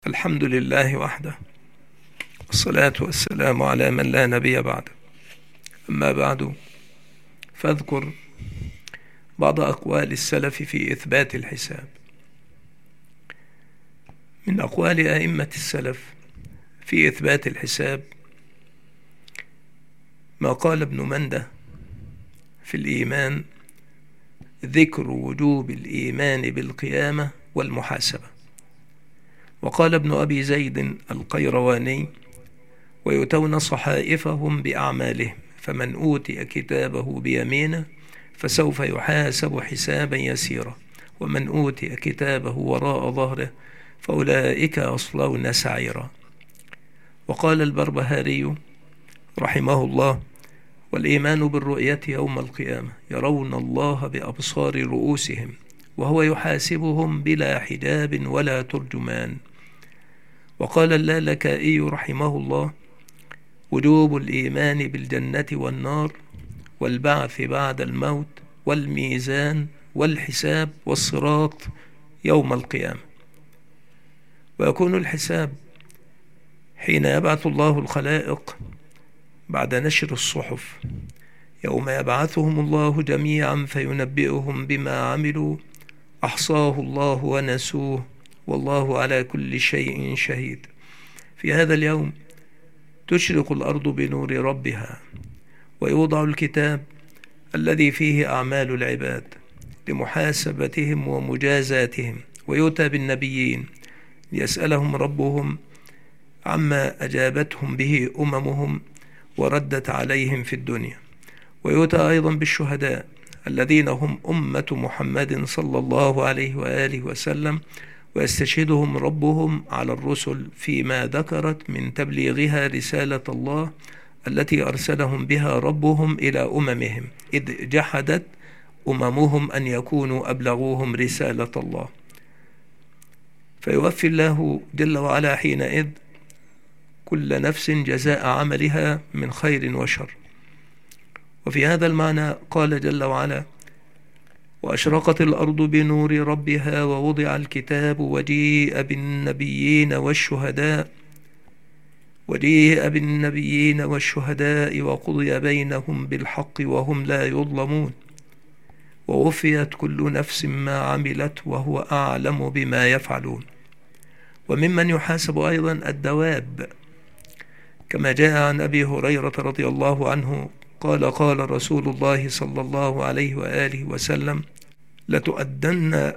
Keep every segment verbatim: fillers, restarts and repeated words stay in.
الحمد لله وحده، والصلاة والسلام على من لا نبي بعده. أما بعد، فاذكر بعض أقوال السلف في إثبات الحساب. من أقوال أئمة السلف في إثبات الحساب ما قال ابن منده في الإيمان: ذكر وجوب الإيمان بالقيامة والمحاسبة. وقال ابن أبي زيد القيرواني: ويؤتون صحائفهم بأعمالهم، فمن أوتي كتابه بيمينه فسوف يحاسب حسابا يسيرا، ومن أوتي كتابه وراء ظهره فأولئك يصلون سعيرا. وقال البربهاري رحمه الله: والإيمان بالرؤية يوم القيامة، يرون الله بأبصار رؤوسهم وهو يحاسبهم بلا حجاب ولا ترجمان. وقال اللالكائي رحمه الله: وجوب الإيمان بالجنة والنار والبعث بعد الموت والميزان والحساب والصراط يوم القيامة. ويكون الحساب حين يبعث الله الخلائق بعد نشر الصحف، يوم يبعثهم الله جميعا فينبئهم بما عملوا، أحصاه الله ونسوه والله على كل شيء شهيد. في هذا اليوم تشرق الأرض بنور ربها، ويوضع الكتاب الذي فيه أعمال العباد لمحاسبتهم ومجازاتهم، ويؤتى بالنبيين ليسألهم ربهم عما أجابتهم به أممهم وردت عليهم في الدنيا. ويؤتى أيضا بالشهداء الذين هم أمة محمد صلى الله عليه وآله وسلم، ويستشهدهم ربهم على الرسل فيما ذكرت من تبليغها رسالة الله التي أرسلهم بها ربهم إلى أممهم، إذ جحدت أممهم أن يكونوا أبلغوهم رسالة الله. فيوفي الله جل وعلا حينئذ كل نفس جزاء عملها من خير وشر. وفي هذا المعنى قال جل وعلا: وأشرقت الأرض بنور ربها ووضع الكتاب وجيء بالنبيين والشهداء وجيء بالنبيين والشهداء وقضي بينهم بالحق وهم لا يظلمون، ووفيت كل نفس ما عملت وهو أعلم بما يفعلون. وممن يحاسب أيضا الدواب، كما جاء عن أبي هريرة رضي الله عنه قال: قال رسول الله صلى الله عليه وآله وسلم: لتؤدن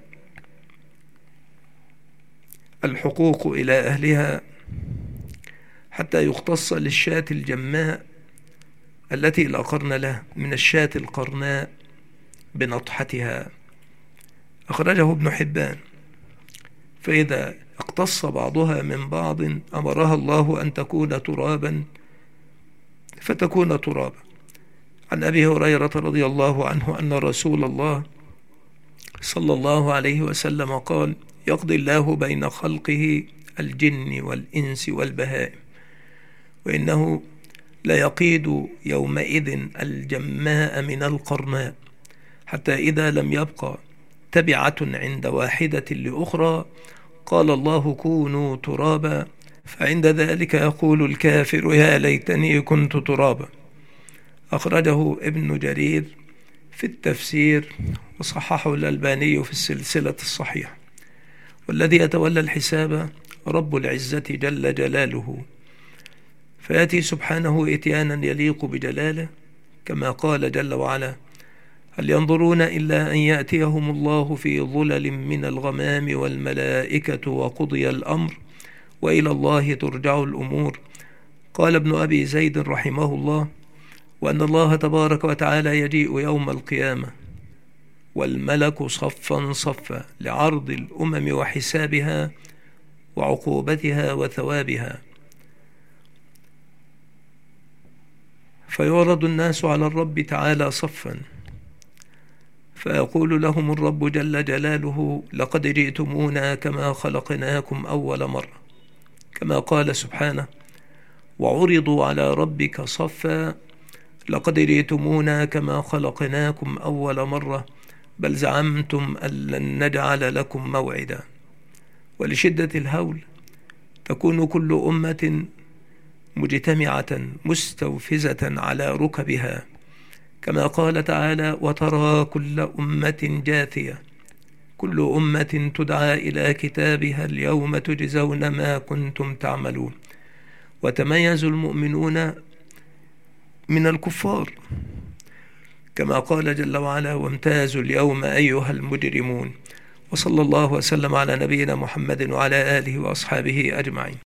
الحقوق إلى أهلها حتى يختص للشاة الجماء التي لا قرن لها من الشاة القرناء بنطحتها. أخرجه ابن حبان. فإذا اقتص بعضها من بعض أمرها الله أن تكون ترابا فتكون ترابا. عن أبي هريرة رضي الله عنه أن رسول الله صلى الله عليه وسلم قال: يقضي الله بين خلقه الجن والإنس والبهائم، وإنه ليقيد يومئذ الجماء من القرناء، حتى إذا لم يبقى تبعة عند واحدة لأخرى قال الله: كونوا ترابا، فعند ذلك يقول الكافر: يا ليتني كنت ترابا. أخرجه ابن جرير في التفسير، وصححه الألباني في السلسلة الصحيحة. والذي يتولى الحساب رب العزة جل جلاله، فيأتي سبحانه إتيانا يليق بجلاله، كما قال جل وعلا: هل ينظرون إلا أن يأتيهم الله في ظلل من الغمام والملائكة وقضي الأمر وإلى الله ترجع الأمور. قال ابن أبي زيد رحمه الله: وأن الله تبارك وتعالى يجيء يوم القيامة والملك صفا صفا لعرض الأمم وحسابها وعقوبتها وثوابها، فيعرض الناس على الرب تعالى صفا، فيقول لهم الرب جل جلاله: لقد جئتمونا كما خلقناكم أول مرة، كما قال سبحانه: وعرضوا على ربك صفا لقد جئتمونا كما خلقناكم أول مرة بل زعمتم أن لن نجعل لكم موعدا. ولشدة الهول تكون كل أمة مجتمعة مستوفزة على ركبها، كما قال تعالى: وترى كل أمة جاثية، كل أمة تدعى إلى كتابها اليوم تجزون ما كنتم تعملون. وتميز المؤمنون من الكفار، كما قال جل وعلا: وامتازوا اليوم أيها المجرمون. وصلى الله وسلم على نبينا محمد وعلى آله وأصحابه أجمعين.